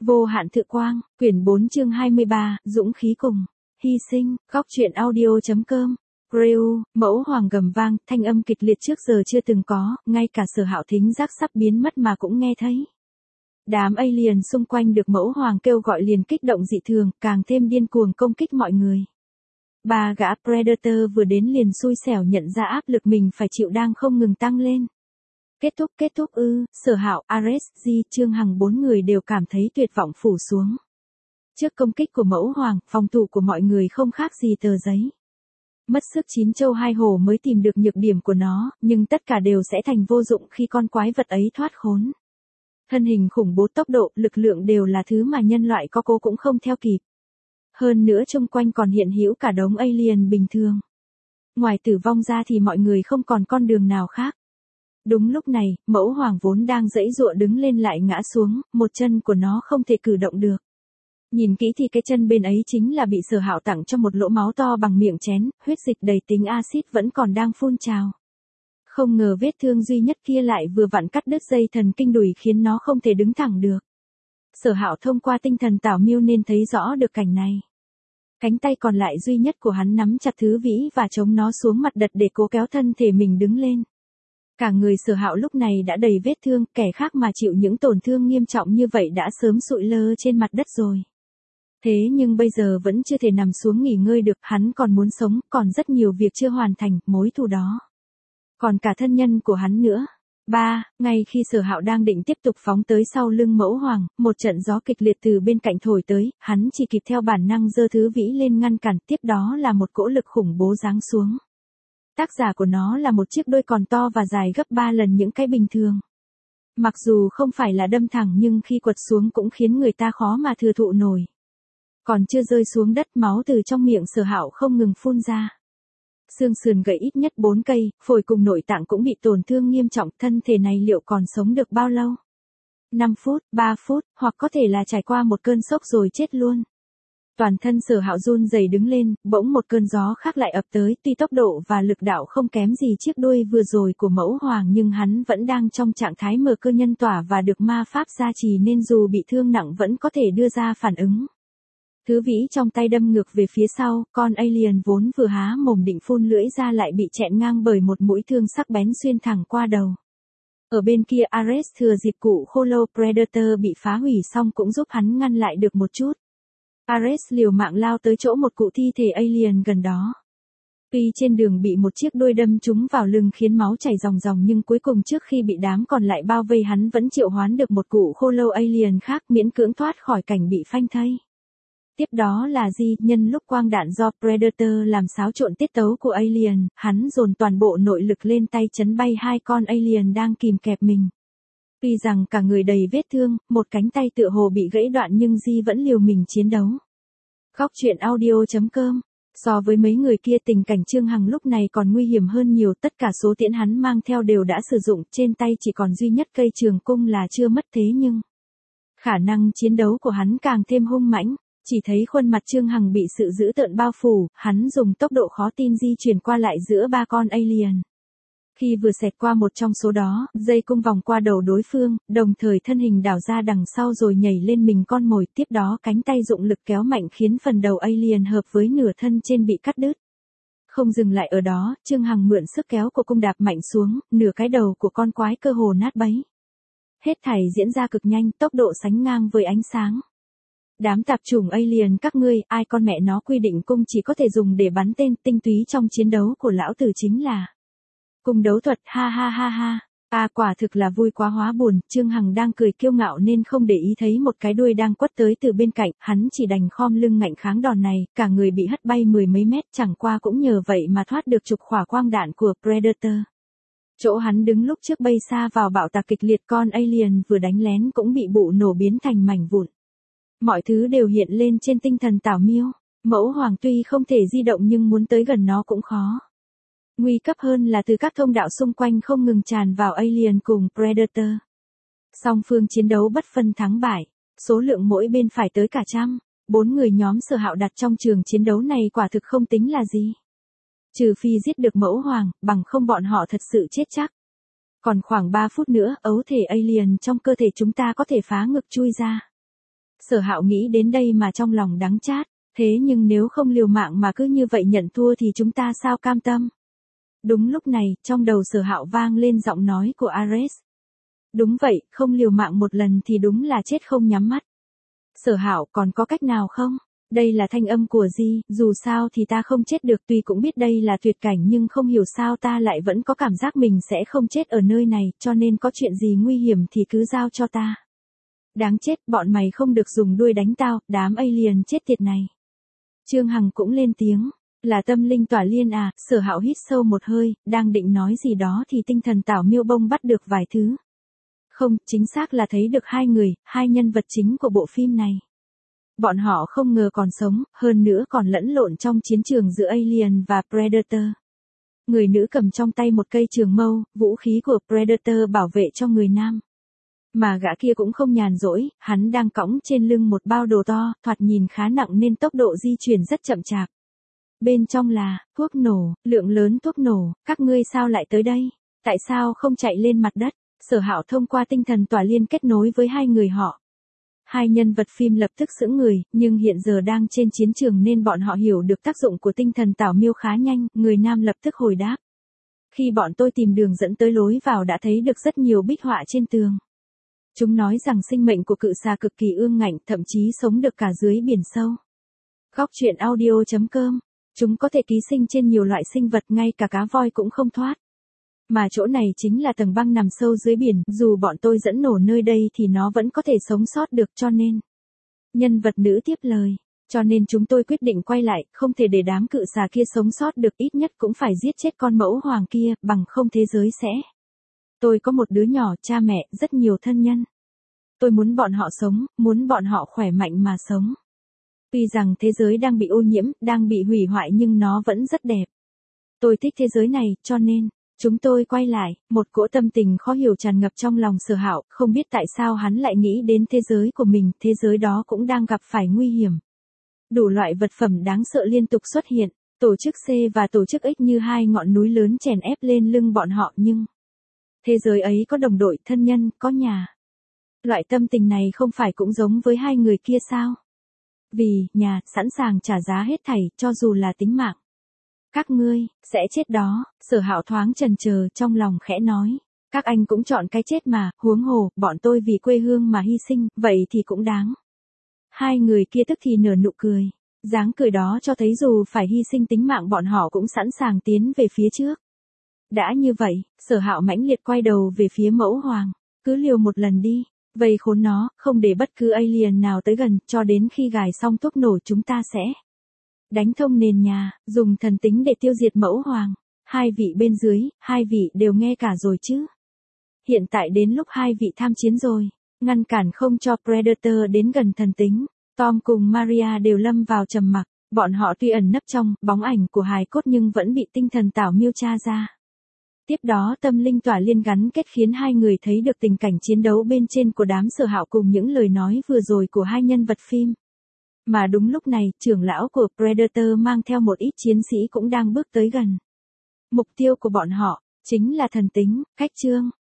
Vô hạn thự quang, quyển 4 chương 23, dũng khí cùng, hy sinh, góc truyện audio.com. Rêu, mẫu hoàng gầm vang, thanh âm kịch liệt trước giờ chưa từng có, ngay cả Sở Hạo thính giác sắp biến mất mà cũng nghe thấy. Đám alien xung quanh được mẫu hoàng kêu gọi liền kích động dị thường, càng thêm điên cuồng công kích mọi người. Ba gã Predator vừa đến liền xui xẻo nhận ra áp lực mình phải chịu đang không ngừng tăng lên. Kết thúc ư, Sở Hạo, Ares, Di, Trương Hằng bốn người đều cảm thấy tuyệt vọng phủ xuống. Trước công kích của mẫu hoàng, phòng thủ của mọi người không khác gì tờ giấy. Mất sức chín châu hai hổ mới tìm được nhược điểm của nó, nhưng tất cả đều sẽ thành vô dụng khi con quái vật ấy thoát khốn. Thân hình khủng bố, tốc độ, lực lượng đều là thứ mà nhân loại có cố cũng không theo kịp. Hơn nữa xung quanh còn hiện hữu cả đống alien bình thường. Ngoài tử vong ra thì mọi người không còn con đường nào khác. Đúng lúc này, mẫu hoàng vốn đang giãy giụa đứng lên lại ngã xuống, một chân của nó không thể cử động được. Nhìn kỹ thì cái chân bên ấy chính là bị Sở Hạo tặng cho một lỗ máu to bằng miệng chén, huyết dịch đầy tính axit vẫn còn đang phun trào. Không ngờ vết thương duy nhất kia lại vừa vặn cắt đứt dây thần kinh đùi khiến nó không thể đứng thẳng được. Sở Hạo thông qua tinh thần tảo miêu nên thấy rõ được cảnh này. Cánh tay còn lại duy nhất của hắn nắm chặt thứ vĩ và chống nó xuống mặt đất để cố kéo thân thể mình đứng lên. Cả người Sở Hạo lúc này đã đầy vết thương, kẻ khác mà chịu những tổn thương nghiêm trọng như vậy đã sớm sụi lơ trên mặt đất rồi. Thế nhưng bây giờ vẫn chưa thể nằm xuống nghỉ ngơi được, hắn còn muốn sống, còn rất nhiều việc chưa hoàn thành, mối thù đó. Còn cả thân nhân của hắn nữa. Ngay khi Sở Hạo đang định tiếp tục phóng tới sau lưng mẫu hoàng, một trận gió kịch liệt từ bên cạnh thổi tới, hắn chỉ kịp theo bản năng giơ thứ vĩ lên ngăn cản, tiếp đó là một cỗ lực khủng bố giáng xuống. Tác giả của nó là một chiếc đuôi còn to và dài gấp 3 lần những cái bình thường. Mặc dù không phải là đâm thẳng nhưng khi quật xuống cũng khiến người ta khó mà thừa thụ nổi. Còn chưa rơi xuống đất, máu từ trong miệng Sở Hạo không ngừng phun ra. Xương sườn gãy ít nhất 4 cây, phổi cùng nội tạng cũng bị tổn thương nghiêm trọng, thân thể này liệu còn sống được bao lâu? 5 phút, 3 phút, hoặc có thể là trải qua một cơn sốc rồi chết luôn. Toàn thân Sở Hạo run rẩy đứng lên, bỗng một cơn gió khác lại ập tới, tuy tốc độ và lực đạo không kém gì chiếc đuôi vừa rồi của mẫu hoàng nhưng hắn vẫn đang trong trạng thái mở cơ nhân tỏa và được ma pháp gia trì nên dù bị thương nặng vẫn có thể đưa ra phản ứng. Thứ vĩ trong tay đâm ngược về phía sau, con alien vốn vừa há mồm định phun lưỡi ra lại bị chẹn ngang bởi một mũi thương sắc bén xuyên thẳng qua đầu. Ở bên kia Ares thừa dịp cụ khô lâu Predator bị phá hủy xong cũng giúp hắn ngăn lại được một chút. Ares liều mạng lao tới chỗ một cụ thi thể alien gần đó. Tuy trên đường bị một chiếc đuôi đâm trúng vào lưng khiến máu chảy ròng ròng nhưng cuối cùng trước khi bị đám còn lại bao vây hắn vẫn triệu hoán được một cụ khô lâu alien khác miễn cưỡng thoát khỏi cảnh bị phanh thây. Tiếp đó là Di, nhân lúc quang đạn do Predator làm xáo trộn tiết tấu của alien, hắn dồn toàn bộ nội lực lên tay chấn bay hai con alien đang kìm kẹp mình. Tuy rằng cả người đầy vết thương, một cánh tay tựa hồ bị gãy đoạn nhưng Di vẫn liều mình chiến đấu. Góc truyện audio.com. So với mấy người kia tình cảnh Trương Hằng lúc này còn nguy hiểm hơn nhiều, tất cả số tiễn hắn mang theo đều đã sử dụng, trên tay chỉ còn duy nhất cây trường cung là chưa mất thế nhưng khả năng chiến đấu của hắn càng thêm hung mãnh. Chỉ thấy khuôn mặt Trương Hằng bị sự dữ tợn bao phủ, hắn dùng tốc độ khó tin di chuyển qua lại giữa ba con alien. Khi vừa xẹt qua một trong số đó, dây cung vòng qua đầu đối phương, đồng thời thân hình đảo ra đằng sau rồi nhảy lên mình con mồi, tiếp đó cánh tay dụng lực kéo mạnh khiến phần đầu alien hợp với nửa thân trên bị cắt đứt. Không dừng lại ở đó, Trương Hằng mượn sức kéo của cung đạp mạnh xuống, nửa cái đầu của con quái cơ hồ nát bấy. Hết thảy diễn ra cực nhanh, tốc độ sánh ngang với ánh sáng. Đám tạp chủng alien các ngươi, ai con mẹ nó quy định cung chỉ có thể dùng để bắn tên, tinh túy trong chiến đấu của lão tử chính là cung đấu thuật, ha ha ha ha. Quả thực là vui quá hóa buồn, Trương Hằng đang cười kiêu ngạo nên không để ý thấy một cái đuôi đang quất tới từ bên cạnh, hắn chỉ đành khom lưng ngạnh kháng đòn này, cả người bị hất bay mười mấy mét, chẳng qua cũng nhờ vậy mà thoát được trục khỏa quang đạn của Predator. Chỗ hắn đứng lúc trước bay xa vào bạo tạc kịch liệt, con alien vừa đánh lén cũng bị bụ nổ biến thành mảnh vụn. Mọi thứ đều hiện lên trên tinh thần tảo miêu. Mẫu hoàng tuy không thể di động nhưng muốn tới gần nó cũng khó. Nguy cấp hơn là từ các thông đạo xung quanh không ngừng tràn vào alien cùng Predator. Song phương chiến đấu bất phân thắng bại, số lượng mỗi bên phải tới cả trăm. 4 người nhóm Sở Hạo đặt trong trường chiến đấu này quả thực không tính là gì. Trừ phi giết được mẫu hoàng, bằng không bọn họ thật sự chết chắc. Còn khoảng 3 phút nữa, ấu thể alien trong cơ thể chúng ta có thể phá ngực chui ra. Sở Hạo nghĩ đến đây mà trong lòng đắng chát, thế nhưng nếu không liều mạng mà cứ như vậy nhận thua thì chúng ta sao cam tâm? Đúng lúc này, trong đầu Sở Hạo vang lên giọng nói của Ares. Đúng vậy, không liều mạng một lần thì đúng là chết không nhắm mắt. Sở Hạo, còn có cách nào không? Đây là thanh âm của Di, dù sao thì ta không chết được, tuy cũng biết đây là tuyệt cảnh nhưng không hiểu sao ta lại vẫn có cảm giác mình sẽ không chết ở nơi này, cho nên có chuyện gì nguy hiểm thì cứ giao cho ta. Đáng chết, bọn mày không được dùng đuôi đánh tao, đám alien chết tiệt này. Trương Hằng cũng lên tiếng, là tâm linh tỏa liên à? Sở Hạo hít sâu một hơi, đang định nói gì đó thì tinh thần Tảo Miêu Bông bắt được vài thứ. Không, chính xác là thấy được hai người, hai nhân vật chính của bộ phim này. Bọn họ không ngờ còn sống, hơn nữa còn lẫn lộn trong chiến trường giữa Alien và Predator. Người nữ cầm trong tay một cây trường mâu, vũ khí của Predator bảo vệ cho người nam. Mà gã kia cũng không nhàn rỗi, hắn đang cõng trên lưng một bao đồ to, thoạt nhìn khá nặng nên tốc độ di chuyển rất chậm chạp. Bên trong là, thuốc nổ, lượng lớn thuốc nổ, các ngươi sao lại tới đây? Tại sao không chạy lên mặt đất? Sở Hạo thông qua tinh thần tỏa liên kết nối với hai người họ. Hai nhân vật phim lập tức sững người, nhưng hiện giờ đang trên chiến trường nên bọn họ hiểu được tác dụng của tinh thần Tảo Miêu khá nhanh, người nam lập tức hồi đáp. Khi bọn tôi tìm đường dẫn tới lối vào đã thấy được rất nhiều bích họa trên tường. Chúng nói rằng sinh mệnh của cự xà cực kỳ ương ngạnh, thậm chí sống được cả dưới biển sâu. Góc truyện audio.com. Chúng có thể ký sinh trên nhiều loại sinh vật, ngay cả cá voi cũng không thoát. Mà chỗ này chính là tầng băng nằm sâu dưới biển, dù bọn tôi dẫn nổ nơi đây thì nó vẫn có thể sống sót được, cho nên. Nhân vật nữ tiếp lời. Cho nên chúng tôi quyết định quay lại, không thể để đám cự xà kia sống sót được, ít nhất cũng phải giết chết con mẫu hoàng kia, bằng không thế giới sẽ. Tôi có một đứa nhỏ, cha mẹ, rất nhiều thân nhân. Tôi muốn bọn họ sống, muốn bọn họ khỏe mạnh mà sống. Tuy rằng thế giới đang bị ô nhiễm, đang bị hủy hoại nhưng nó vẫn rất đẹp. Tôi thích thế giới này, cho nên, chúng tôi quay lại, một cỗ tâm tình khó hiểu tràn ngập trong lòng Sở Hạo, không biết tại sao hắn lại nghĩ đến thế giới của mình, thế giới đó cũng đang gặp phải nguy hiểm. Đủ loại vật phẩm đáng sợ liên tục xuất hiện, tổ chức C và tổ chức X như hai ngọn núi lớn chèn ép lên lưng bọn họ, nhưng thế giới ấy có đồng đội, thân nhân, có nhà. Loại tâm tình này không phải cũng giống với hai người kia sao? Vì, nhà, sẵn sàng trả giá hết thảy, cho dù là tính mạng. Các ngươi, sẽ chết đó, Sở Hạo thoáng chần chờ, trong lòng khẽ nói. Các anh cũng chọn cái chết mà, huống hồ, bọn tôi vì quê hương mà hy sinh, vậy thì cũng đáng. Hai người kia tức thì nở nụ cười. Dáng cười đó cho thấy dù phải hy sinh tính mạng bọn họ cũng sẵn sàng tiến về phía trước. Đã như vậy, Sở Hạo mãnh liệt quay đầu về phía mẫu hoàng. Cứ liều một lần đi. Vây khốn nó, không để bất cứ alien nào tới gần, cho đến khi gài xong thuốc nổ chúng ta sẽ đánh thông nền nhà, dùng thần tính để tiêu diệt mẫu hoàng. Hai vị bên dưới, hai vị đều nghe cả rồi chứ. Hiện tại đến lúc hai vị tham chiến rồi, ngăn cản không cho Predator đến gần thần tính. Tom cùng Maria đều lâm vào trầm mặc, bọn họ tuy ẩn nấp trong bóng ảnh của hài cốt nhưng vẫn bị tinh thần Tảo Miêu tra ra. Tiếp đó tâm linh tỏa liên gắn kết khiến hai người thấy được tình cảnh chiến đấu bên trên của đám Sở Hạo cùng những lời nói vừa rồi của hai nhân vật phim. Mà đúng lúc này, trưởng lão của Predator mang theo một ít chiến sĩ cũng đang bước tới gần. Mục tiêu của bọn họ, chính là thần tính, cách chương.